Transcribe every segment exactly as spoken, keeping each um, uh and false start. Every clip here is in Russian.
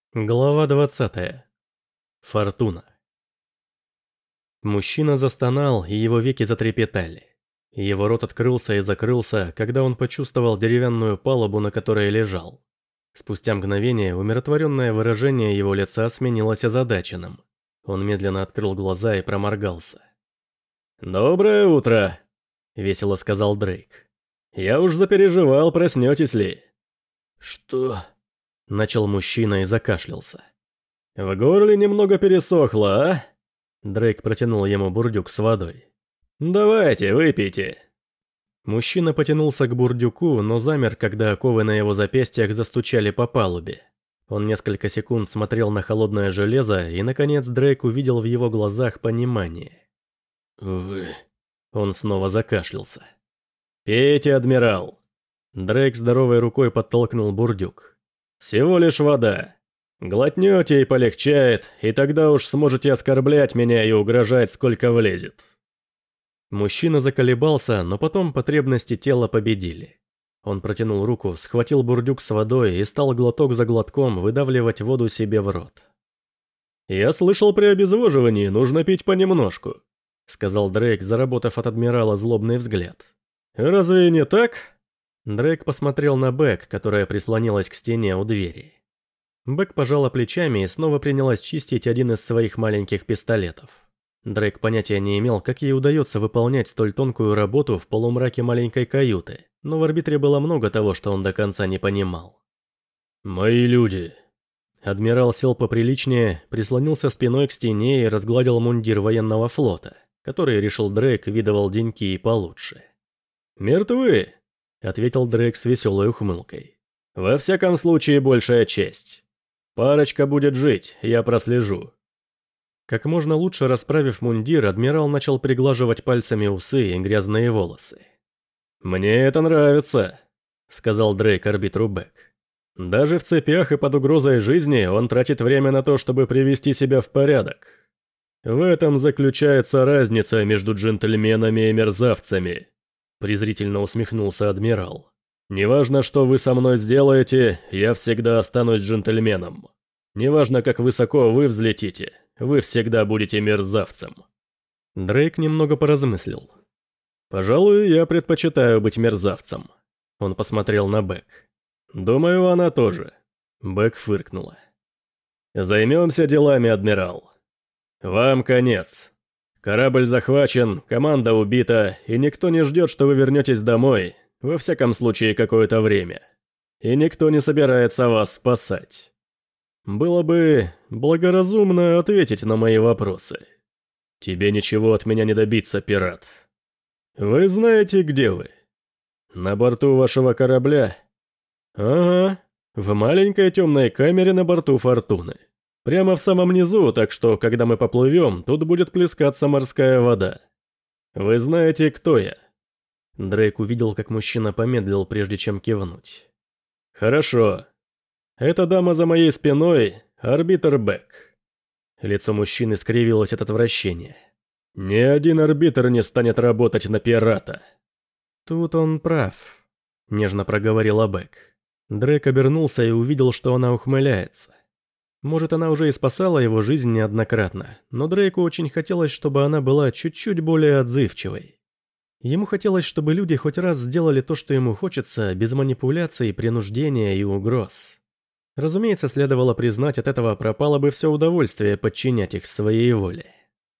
Глава двадцатая. Фортуна. Мужчина застонал, и его веки затрепетали. Его рот открылся и закрылся, когда он почувствовал деревянную палубу, на которой лежал. Спустя мгновение умиротворенное выражение его лица сменилось озадаченным. Он медленно открыл глаза и проморгался. «Доброе утро», — весело сказал Дрейк. «Я уж запереживал, проснетесь ли». «Что?» — начал мужчина и закашлялся. «В горле немного пересохло, а?» Дрейк протянул ему бурдюк с водой. «Давайте, выпейте». Мужчина потянулся к бурдюку, но замер, когда оковы на его запястьях застучали по палубе. Он несколько секунд смотрел на холодное железо, и, наконец, Дрейк увидел в его глазах понимание. «Вы...» Он снова закашлялся. «Пейте, адмирал!» Дрейк здоровой рукой подтолкнул бурдюк. «Всего лишь вода. Глотнете и полегчает, и тогда уж сможете оскорблять меня и угрожать, сколько влезет». Мужчина заколебался, но потом потребности тела победили. Он протянул руку, схватил бурдюк с водой и стал глоток за глотком выдавливать воду себе в рот. «Я слышал, при обезвоживании нужно пить понемножку», — сказал Дрейк, заработав от адмирала злобный взгляд. «Разве не так?» Дрейк посмотрел на Бек, которая прислонилась к стене у двери. Бек пожала плечами и снова принялась чистить один из своих маленьких пистолетов. Дрейк понятия не имел, как ей удается выполнять столь тонкую работу в полумраке маленькой каюты, но в арбитре было много того, что он до конца не понимал. «Мои люди». Адмирал сел поприличнее, прислонился спиной к стене и разгладил мундир военного флота, который, решил Дрейк, видывал деньки и получше. «Мертвы», — ответил Дрейк с веселой ухмылкой. «Во всяком случае, большая честь. Парочка будет жить, я прослежу». Как можно лучше расправив мундир, адмирал начал приглаживать пальцами усы и грязные волосы. «Мне это нравится», — сказал Дрейк арбитру Бек. «Даже в цепях и под угрозой жизни он тратит время на то, чтобы привести себя в порядок. В этом заключается разница между джентльменами и мерзавцами», — презрительно усмехнулся адмирал. «Неважно, что вы со мной сделаете, я всегда останусь джентльменом. Неважно, как высоко вы взлетите, вы всегда будете мерзавцем». Дрейк немного поразмыслил. «Пожалуй, я предпочитаю быть мерзавцем». Он посмотрел на Бек. «Думаю, она тоже». Бек фыркнула. «Займемся делами, адмирал. Вам конец. Корабль захвачен, команда убита, и никто не ждет, что вы вернетесь домой, во всяком случае какое-то время. И никто не собирается вас спасать. Было бы благоразумно ответить на мои вопросы. Тебе ничего от меня не добиться, пират. Вы знаете, где вы? На борту вашего корабля? Ага, в маленькой темной камере на борту Фортуны. Прямо в самом низу, так что, когда мы поплывем, тут будет плескаться морская вода. Вы знаете, кто я?» Дрейк увидел, как мужчина помедлил, прежде чем кивнуть. «Хорошо. Эта дама за моей спиной — арбитр Бек». Лицо мужчины скривилось от отвращения. «Ни один арбитр не станет работать на пирата». «Тут он прав», — нежно проговорила Бек. Дрейк обернулся и увидел, что она ухмыляется. Может, она уже и спасала его жизнь неоднократно, но Дрейку очень хотелось, чтобы она была чуть-чуть более отзывчивой. Ему хотелось, чтобы люди хоть раз сделали то, что ему хочется, без манипуляций, принуждения и угроз. Разумеется, следовало признать, от этого пропало бы все удовольствие подчинять их своей воле.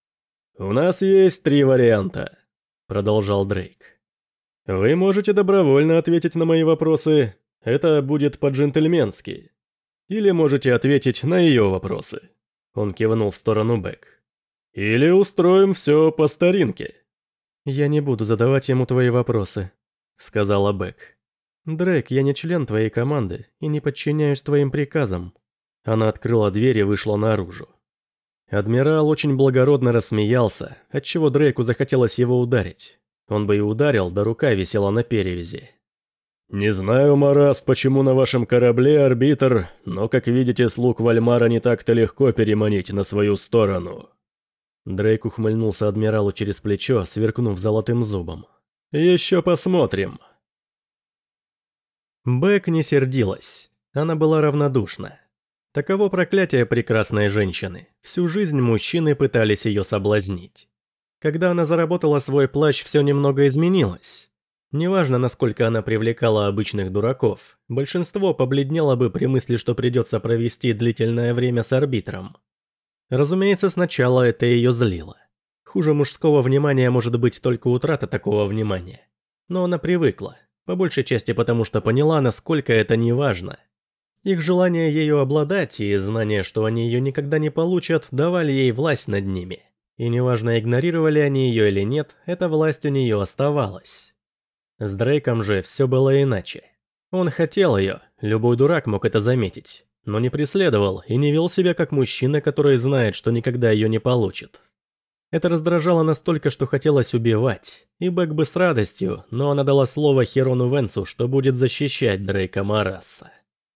«У нас есть три варианта», — продолжал Дрейк. «Вы можете добровольно ответить на мои вопросы, это будет по-джентльменски. Или можете ответить на ее вопросы». Он кивнул в сторону Бек. «Или устроим все по старинке». «Я не буду задавать ему твои вопросы», — сказала Бек. «Дрейк, я не член твоей команды и не подчиняюсь твоим приказам». Она открыла дверь и вышла наружу. Адмирал очень благородно рассмеялся, отчего Дрейку захотелось его ударить. Он бы и ударил, да рука висела на перевязи. «Не знаю, Марас, почему на вашем корабле арбитр, но, как видите, слуг Вальмара не так-то легко переманить на свою сторону». Дрейк ухмыльнулся адмиралу через плечо, сверкнув золотым зубом. «Еще посмотрим». Бек не сердилась. Она была равнодушна. Таково проклятие прекрасной женщины. Всю жизнь мужчины пытались ее соблазнить. Когда она заработала свой плащ, все немного изменилось. Неважно, насколько она привлекала обычных дураков, большинство побледнело бы при мысли, что придется провести длительное время с арбитром. Разумеется, сначала это ее злило. Хуже мужского внимания может быть только утрата такого внимания. Но она привыкла, по большей части потому, что поняла, насколько это неважно. Их желание ею обладать и знание, что они ее никогда не получат, давали ей власть над ними. И неважно, игнорировали они ее или нет, эта власть у нее оставалась. С Дрейком же все было иначе. Он хотел ее, любой дурак мог это заметить, но не преследовал и не вел себя как мужчина, который знает, что никогда ее не получит. Это раздражало настолько, что хотелось убивать, и Бэк бы с радостью, но она дала слово Херону Венсу, что будет защищать Дрейка Мараса.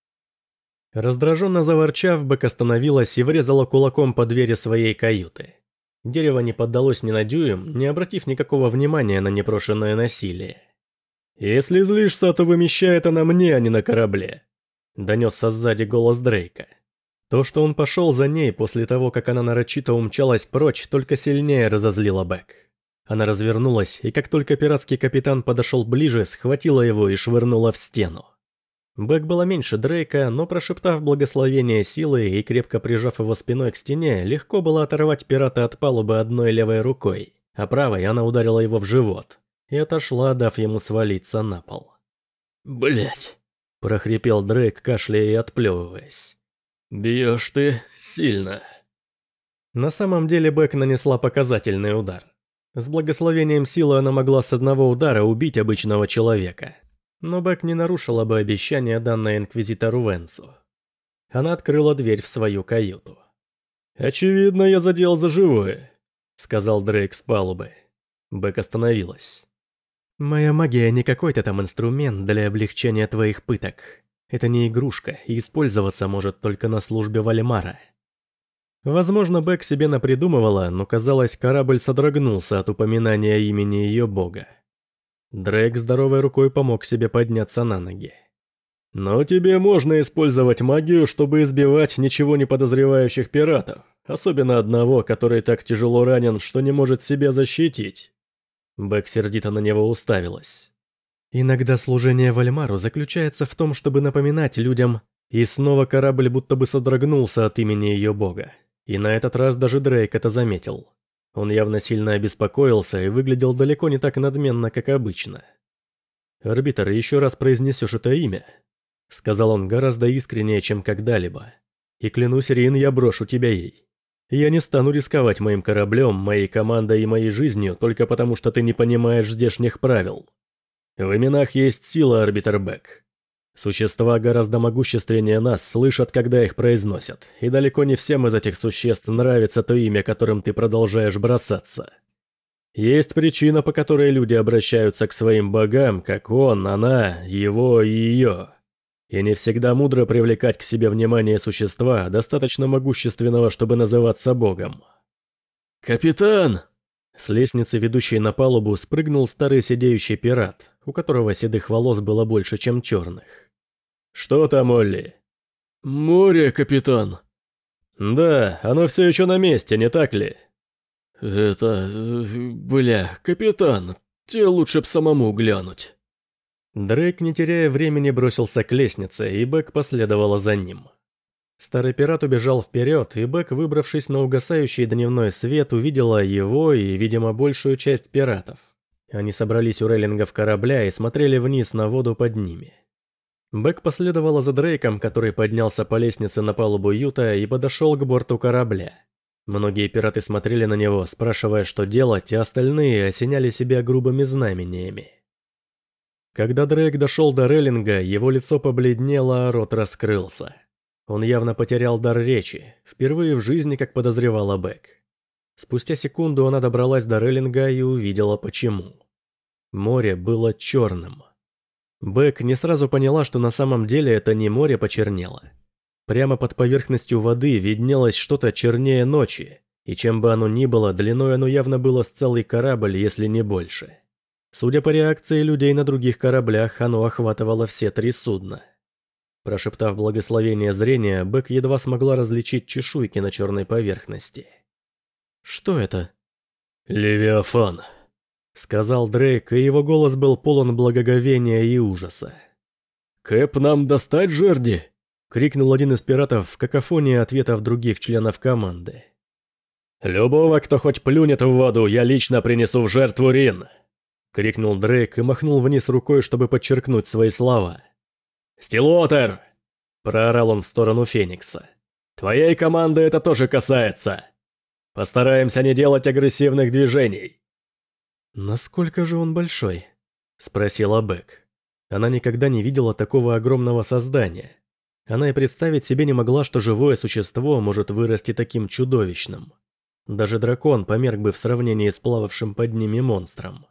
Раздраженно заворчав, Бэк остановилась и врезала кулаком по двери своей каюты. Дерево не поддалось ни на дюйм, не обратив никакого внимания на непрошенное насилие. «Если злишься, то вымещай это на мне, а не на корабле», — донесся сзади голос Дрейка. То, что он пошел за ней после того, как она нарочито умчалась прочь, только сильнее разозлило Бэк. Она развернулась, и как только пиратский капитан подошел ближе, схватила его и швырнула в стену. Бэк была меньше Дрейка, но прошептав благословение силы и крепко прижав его спиной к стене, легко было оторвать пирата от палубы одной левой рукой, а правой она ударила его в живот и отошла, дав ему свалиться на пол. «Блядь!» – прохрипел Дрейк, кашляя и отплевываясь. «Бьешь ты сильно». На самом деле Бэк нанесла показательный удар. С благословением силы она могла с одного удара убить обычного человека. Но Бэк не нарушила бы обещание, данное инквизитору Венсу. Она открыла дверь в свою каюту. «Очевидно, я задел за живое», — сказал Дрейк с палубы. Бэк остановилась. «Моя магия не какой-то там инструмент для облегчения твоих пыток. Это не игрушка, и использоваться может только на службе Вальмара». Возможно, Бэк себе напридумывала, но казалось, корабль содрогнулся от упоминания имени ее бога. Дрейк здоровой рукой помог себе подняться на ноги. «Но тебе можно использовать магию, чтобы избивать ничего не подозревающих пиратов, особенно одного, который так тяжело ранен, что не может себя защитить». Бэк сердито на него уставилась. «Иногда служение Вальмару заключается в том, чтобы напоминать людям...» И снова корабль будто бы содрогнулся от имени ее бога. И на этот раз даже Дрейк это заметил. Он явно сильно обеспокоился и выглядел далеко не так надменно, как обычно. «Арбитр, еще раз произнесешь это имя?» — сказал он гораздо искреннее, чем когда-либо. «И клянусь, Рин, я брошу тебя ей. Я не стану рисковать моим кораблем, моей командой и моей жизнью только потому, что ты не понимаешь здешних правил. В именах есть сила, арбитр Бэк. Существа гораздо могущественнее нас слышат, когда их произносят, и далеко не всем из этих существ нравится то имя, которым ты продолжаешь бросаться. Есть причина, по которой люди обращаются к своим богам, как он, она, его и ее. И не всегда мудро привлекать к себе внимание существа, достаточно могущественного, чтобы называться богом». «Капитан!» С лестницы, ведущей на палубу, спрыгнул старый сидеющий пират, у которого седых волос было больше, чем черных. «Что там, Олли?» «Море, капитан». «Да, оно все еще на месте, не так ли?» «Это... бля, капитан, тебе лучше б самому глянуть». Дрейк, не теряя времени, бросился к лестнице, и Бэк последовала за ним. Старый пират убежал вперед, и Бэк, выбравшись на угасающий дневной свет, увидела его и, видимо, большую часть пиратов. Они собрались у рейлингов корабля и смотрели вниз на воду под ними. Бэк последовала за Дрейком, который поднялся по лестнице на палубу Юта и подошел к борту корабля. Многие пираты смотрели на него, спрашивая, что делать, и остальные осеняли себя грубыми знамениями. Когда Дрейк дошел до рейлинга, его лицо побледнело, а рот раскрылся. Он явно потерял дар речи, впервые в жизни, как подозревала Бэк. Спустя секунду она добралась до рейлинга и увидела почему. Море было черным. Бэк не сразу поняла, что на самом деле это не море почернело. Прямо под поверхностью воды виднелось что-то чернее ночи, и чем бы оно ни было, длиной оно явно было с целый корабль, если не больше. Судя по реакции людей на других кораблях, оно охватывало все три судна. Прошептав благословение зрения, Бэк едва смогла различить чешуйки на черной поверхности. «Что это?» «Левиафан», — сказал Дрейк, и его голос был полон благоговения и ужаса. «Кэп, нам достать жерди?» — крикнул один из пиратов в какофонии ответов других членов команды. «Любого, кто хоть плюнет в воду, я лично принесу в жертву Рин!» — крикнул Дрейк и махнул вниз рукой, чтобы подчеркнуть свои слова. «Стилуотер!» — проорал он в сторону Феникса. «Твоей команды это тоже касается. Постараемся не делать агрессивных движений». «Насколько же он большой?» — спросила Бэк. Она никогда не видела такого огромного создания. Она и представить себе не могла, что живое существо может вырасти таким чудовищным. Даже дракон померк бы в сравнении с плававшим под ними монстром.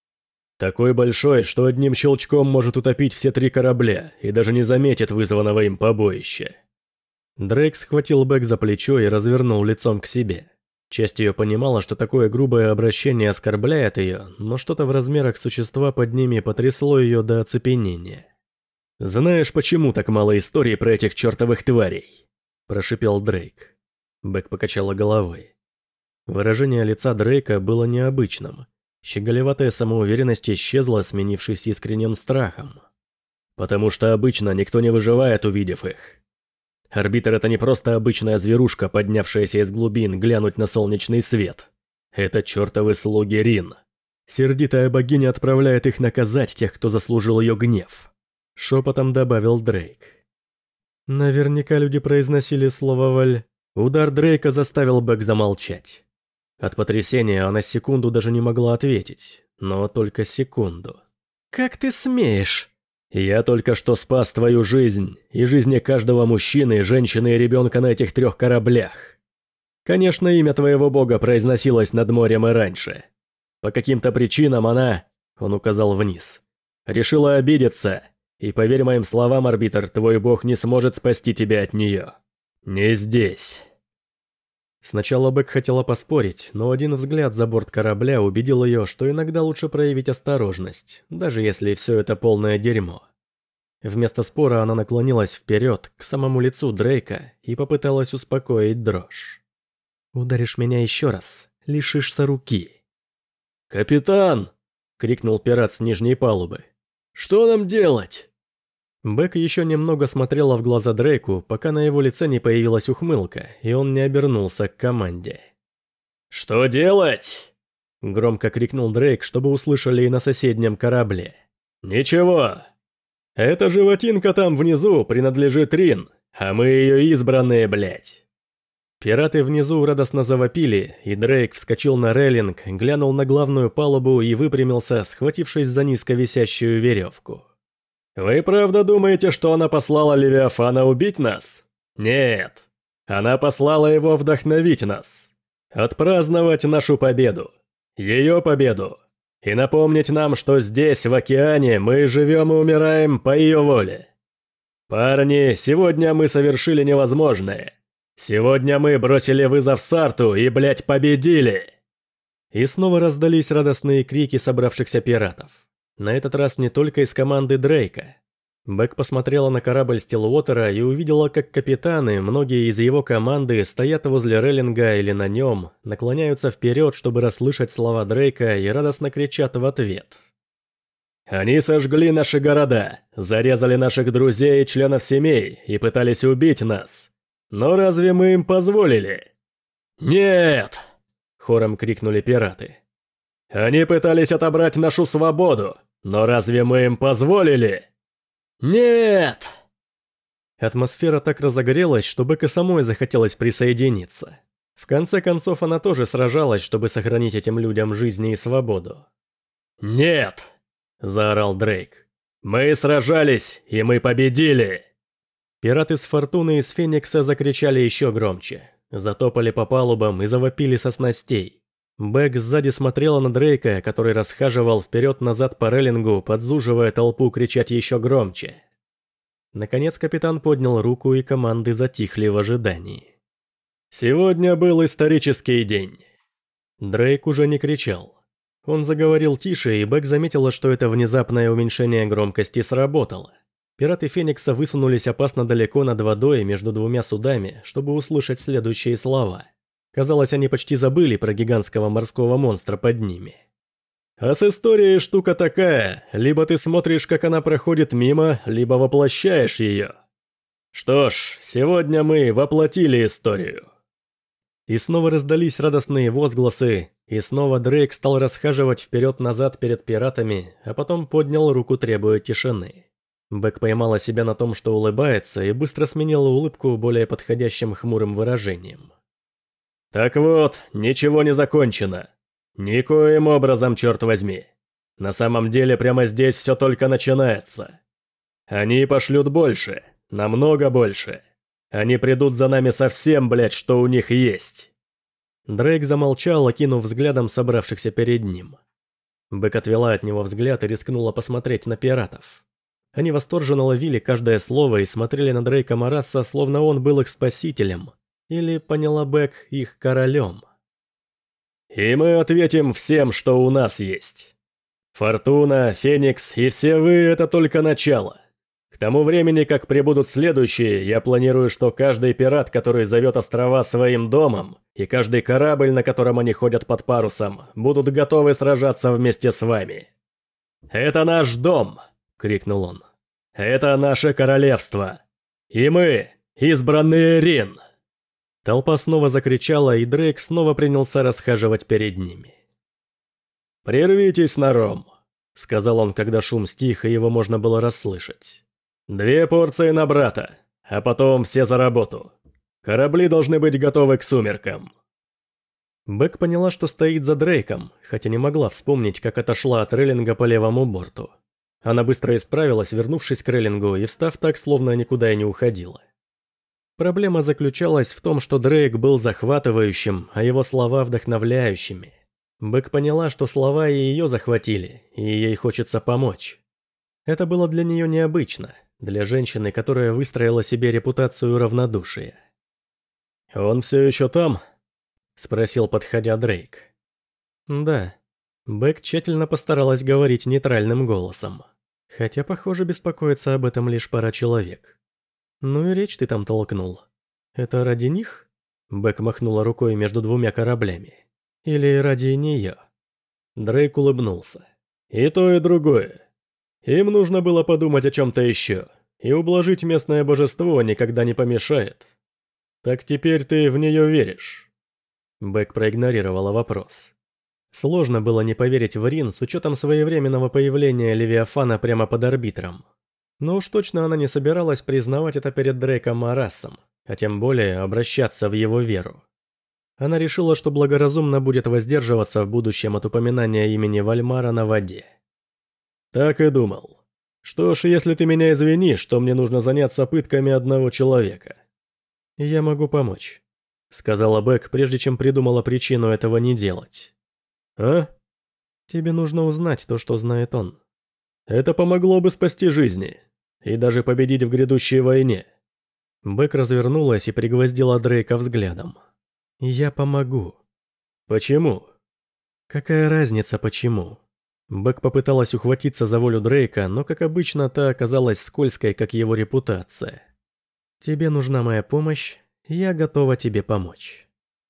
Такой большой, что одним щелчком может утопить все три корабля и даже не заметит вызванного им побоища. Дрейк схватил Бэк за плечо и развернул лицом к себе. Часть ее понимала, что такое грубое обращение оскорбляет ее, но что-то в размерах существа под ними потрясло ее до оцепенения. «Знаешь, почему так мало историй про этих чертовых тварей?» – прошипел Дрейк. Бэк покачала головой. Выражение лица Дрейка было необычным. Щеголеватая самоуверенность исчезла, сменившись искренним страхом. «Потому что обычно никто не выживает, увидев их. Арбитр — это не просто обычная зверушка, поднявшаяся из глубин глянуть на солнечный свет. Это чертовы слуги Рин. Сердитая богиня отправляет их наказать тех, кто заслужил ее гнев», — шепотом добавил Дрейк. Наверняка люди произносили слово «валь». Удар Дрейка заставил Бэк замолчать. От потрясения она секунду даже не могла ответить, но только секунду. «Как ты смеешь?» «Я только что спас твою жизнь и жизни каждого мужчины, женщины и ребенка на этих трех кораблях. Конечно, имя твоего бога произносилось над морем и раньше. По каким-то причинам она, он указал вниз, решила обидеться, и поверь моим словам, арбитр, твой бог не сможет спасти тебя от нее. Не здесь». Сначала Бэк хотела поспорить, но один взгляд за борт корабля убедил ее, что иногда лучше проявить осторожность, даже если все это полное дерьмо. Вместо спора она наклонилась вперед, к самому лицу Дрейка, и попыталась успокоить дрожь. «Ударишь меня еще раз, лишишься руки». «Капитан!» — крикнул пират с нижней палубы. «Что нам делать?» Бэк еще немного смотрела в глаза Дрейку, пока на его лице не появилась ухмылка, и он не обернулся к команде. «Что делать?» — громко крикнул Дрейк, чтобы услышали и на соседнем корабле. «Ничего. Эта животинка там внизу принадлежит Рин, а мы ее избранные, блядь». Пираты внизу радостно завопили, и Дрейк вскочил на рейлинг, глянул на главную палубу и выпрямился, схватившись за низко висящую веревку. «Вы правда думаете, что она послала Левиафана убить нас? Нет. Она послала его вдохновить нас. Отпраздновать нашу победу. Ее победу. И напомнить нам, что здесь, в океане, мы живем и умираем по ее воле. Парни, сегодня мы совершили невозможное. Сегодня мы бросили вызов Сарту и, блядь, победили!» И снова раздались радостные крики собравшихся пиратов. На этот раз не только из команды Дрейка. Бэк посмотрела на корабль Стиллуотера и увидела, как капитаны, многие из его команды, стоят возле рейлинга или на нем, наклоняются вперед, чтобы расслышать слова Дрейка, и радостно кричат в ответ. «Они сожгли наши города, зарезали наших друзей и членов семей и пытались убить нас. Но разве мы им позволили?» «Нет!» — хором крикнули пираты. «Они пытались отобрать нашу свободу, но разве мы им позволили?» «Нет!» Атмосфера так разогрелась, что Бэк и самой захотелось присоединиться. В конце концов, она тоже сражалась, чтобы сохранить этим людям жизни и свободу. «Нет!» – заорал Дрейк. «Мы сражались, и мы победили!» Пираты с Фортуны и с Феникса закричали еще громче, затопали по палубам и завопили со снастей. Бэк сзади смотрела на Дрейка, который расхаживал вперед-назад по рейлингу, подзуживая толпу кричать еще громче. Наконец капитан поднял руку, и команды затихли в ожидании. «Сегодня был исторический день». Дрейк уже не кричал. Он заговорил тише, и Бэк заметила, что это внезапное уменьшение громкости сработало. Пираты Феникса высунулись опасно далеко над водой между двумя судами, чтобы услышать следующие слова. Казалось, они почти забыли про гигантского морского монстра под ними. А с историей штука такая, либо ты смотришь, как она проходит мимо, либо воплощаешь ее. Что ж, сегодня мы воплотили историю. И снова раздались радостные возгласы, и снова Дрейк стал расхаживать вперед-назад перед пиратами, а потом поднял руку, требуя тишины. Бэк поймала себя на том, что улыбается, и быстро сменила улыбку более подходящим хмурым выражением. «Так вот, ничего не закончено. Никоим образом, черт возьми. На самом деле прямо здесь все только начинается. Они пошлют больше, намного больше. Они придут за нами со всем, блядь, что у них есть». Дрейк замолчал, окинув взглядом собравшихся перед ним. Бэк отвела от него взгляд и рискнула посмотреть на пиратов. Они восторженно ловили каждое слово и смотрели на Дрейка Мараса, словно он был их спасителем, или, поняла Бэк, их королем. «И мы ответим всем, что у нас есть. Фортуна, Феникс и все вы — это только начало. К тому времени, как прибудут следующие, я планирую, что каждый пират, который зовет острова своим домом, и каждый корабль, на котором они ходят под парусом, будут готовы сражаться вместе с вами. Это наш дом!» — крикнул он. «Это наше королевство! И мы, избранные Рин!» Толпа снова закричала, и Дрейк снова принялся расхаживать перед ними. «Прервитесь на ром», — сказал он, когда шум стих, и его можно было расслышать. «Две порции на брата, а потом все за работу. Корабли должны быть готовы к сумеркам». Бэк поняла, что стоит за Дрейком, хотя не могла вспомнить, как отошла от рейлинга по левому борту. Она быстро исправилась, вернувшись к рейлингу и встав так, словно никуда и не уходила. Проблема заключалась в том, что Дрейк был захватывающим, а его слова вдохновляющими. Бэк поняла, что слова и ее захватили, и ей хочется помочь. Это было для нее необычно, для женщины, которая выстроила себе репутацию равнодушия. «Он все еще там?» — спросил, подходя Дрейк. «Да». Бэк тщательно постаралась говорить нейтральным голосом. Хотя, похоже, беспокоится об этом лишь пара человек. «Ну и речь ты там толкнул. Это ради них?» Бэк махнула рукой между двумя кораблями. «Или ради нее?» Дрейк улыбнулся. «И то, и другое. Им нужно было подумать о чем-то еще, и ублажить местное божество никогда не помешает. Так теперь ты в нее веришь?» Бэк проигнорировала вопрос. Сложно было не поверить в Рин с учетом своевременного появления Левиафана прямо под арбитром. Но уж точно она не собиралась признавать это перед Дрейком Марасом, а тем более обращаться в его веру. Она решила, что благоразумно будет воздерживаться в будущем от упоминания имени Вальмара на воде. «Так и думал. Что ж, если ты меня извинишь, то мне нужно заняться пытками одного человека». «Я могу помочь», — сказала Бэк, прежде чем придумала причину этого не делать. «А?» «Тебе нужно узнать то, что знает он». «Это помогло бы спасти жизни. И даже победить в грядущей войне». Бэк развернулась и пригвоздила Дрейка взглядом. «Я помогу». «Почему?» «Какая разница, почему?» Бэк попыталась ухватиться за волю Дрейка, но, как обычно, та оказалась скользкой, как его репутация. «Тебе нужна моя помощь, я готова тебе помочь».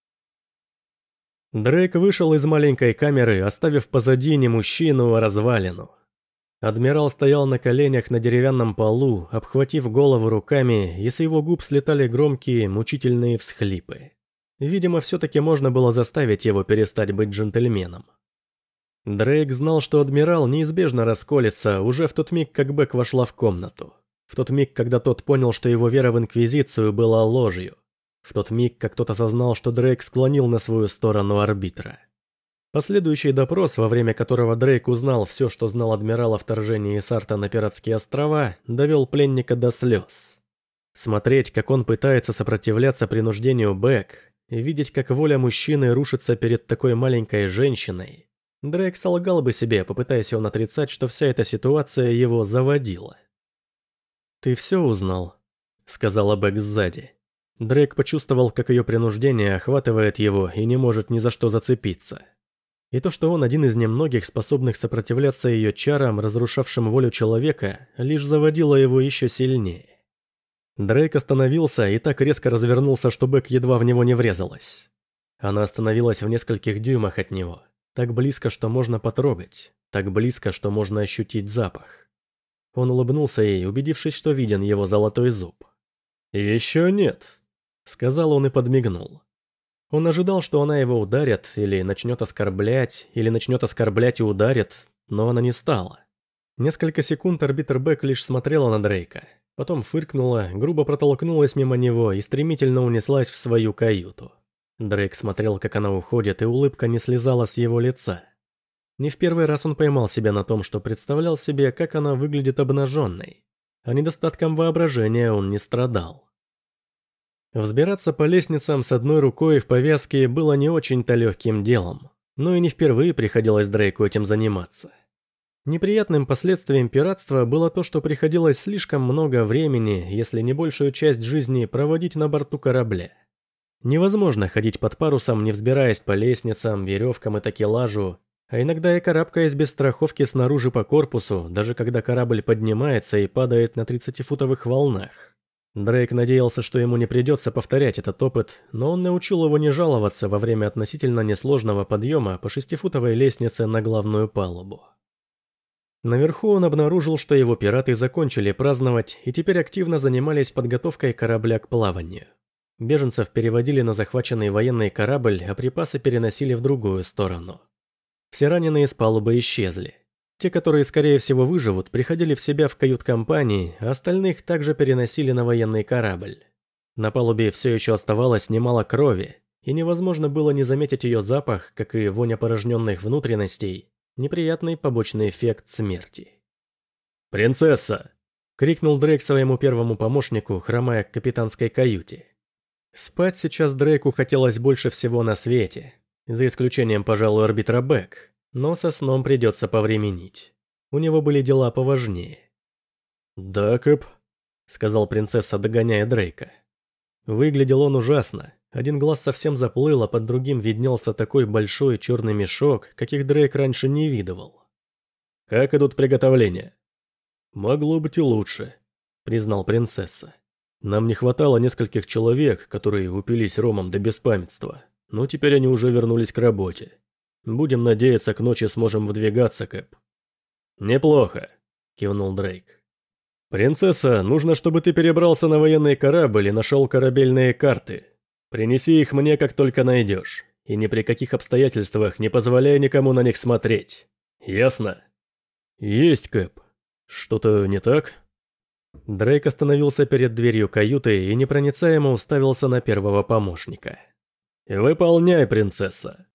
Дрейк вышел из маленькой камеры, оставив позади не мужчину, а развалину. Адмирал стоял на коленях на деревянном полу, обхватив голову руками, и с его губ слетали громкие, мучительные всхлипы. Видимо, все-таки можно было заставить его перестать быть джентльменом. Дрейк знал, что адмирал неизбежно расколется уже в тот миг, как Бэк вошла в комнату. В тот миг, когда тот понял, что его вера в Инквизицию была ложью. В тот миг, как тот осознал, что Дрейк склонил на свою сторону арбитра. Последующий допрос, во время которого Дрейк узнал все, что знал адмирал о вторжении Сарта на Пиратские острова, довел пленника до слез. Смотреть, как он пытается сопротивляться принуждению Бэк, и видеть, как воля мужчины рушится перед такой маленькой женщиной. Дрейк солгал бы себе, попытаясь он отрицать, что вся эта ситуация его заводила. «Ты все узнал?» — сказала Бэк сзади. Дрейк почувствовал, как ее принуждение охватывает его и не может ни за что зацепиться. И то, что он один из немногих, способных сопротивляться ее чарам, разрушавшим волю человека, лишь заводило его еще сильнее. Дрейк остановился и так резко развернулся, что Бэк едва в него не врезалась. Она остановилась в нескольких дюймах от него, так близко, что можно потрогать, так близко, что можно ощутить запах. Он улыбнулся ей, убедившись, что виден его золотой зуб. «Еще нет», — сказал он и подмигнул. Он ожидал, что она его ударит, или начнет оскорблять, или начнет оскорблять и ударит, но она не стала. Несколько секунд арбитр Бэк лишь смотрела на Дрейка, потом фыркнула, грубо протолкнулась мимо него и стремительно унеслась в свою каюту. Дрейк смотрел, как она уходит, и улыбка не слезала с его лица. Не в первый раз он поймал себя на том, что представлял себе, как она выглядит обнаженной, а недостатком воображения он не страдал. Взбираться по лестницам с одной рукой в повязке было не очень-то легким делом, но и не впервые приходилось Дрейку этим заниматься. Неприятным последствием пиратства было то, что приходилось слишком много времени, если не большую часть жизни, проводить на борту корабля. Невозможно ходить под парусом, не взбираясь по лестницам, веревкам и такелажу, а иногда и карабкаясь без страховки снаружи по корпусу, даже когда корабль поднимается и падает на тридцатифутовых волнах. Дрейк надеялся, что ему не придется повторять этот опыт, но он научил его не жаловаться во время относительно несложного подъема по шестифутовой лестнице на главную палубу. Наверху он обнаружил, что его пираты закончили праздновать и теперь активно занимались подготовкой корабля к плаванию. Беженцев переводили на захваченный военный корабль, а припасы переносили в другую сторону. Все раненые с палубы исчезли. Те, которые, скорее всего, выживут, приходили в себя в кают-компании, а остальных также переносили на военный корабль. На палубе все еще оставалось немало крови, и невозможно было не заметить ее запах, как и вонь опорожненных внутренностей, неприятный побочный эффект смерти. «Принцесса!» — крикнул Дрейк своему первому помощнику, хромая к капитанской каюте. Спать сейчас Дрейку хотелось больше всего на свете, за исключением, пожалуй, арбитра Бэк. Но со сном придется повременить. У него были дела поважнее. «Да, Кэп», — сказал принцесса, догоняя Дрейка. Выглядел он ужасно. Один глаз совсем заплыл, а под другим виднелся такой большой черный мешок, каких Дрейк раньше не видывал. «Как идут приготовления?» «Могло быть и лучше», — признал принцесса. «Нам не хватало нескольких человек, которые упились ромом до беспамятства, но теперь они уже вернулись к работе. Будем надеяться, к ночи сможем выдвигаться, Кэп». «Неплохо», — кивнул Дрейк. «Принцесса, нужно, чтобы ты перебрался на военный корабль и нашел корабельные карты. Принеси их мне, как только найдешь, и ни при каких обстоятельствах не позволяй никому на них смотреть. Ясно?» «Есть, Кэп. Что-то не так?» Дрейк остановился перед дверью каюты и непроницаемо уставился на первого помощника. «Выполняй, принцесса».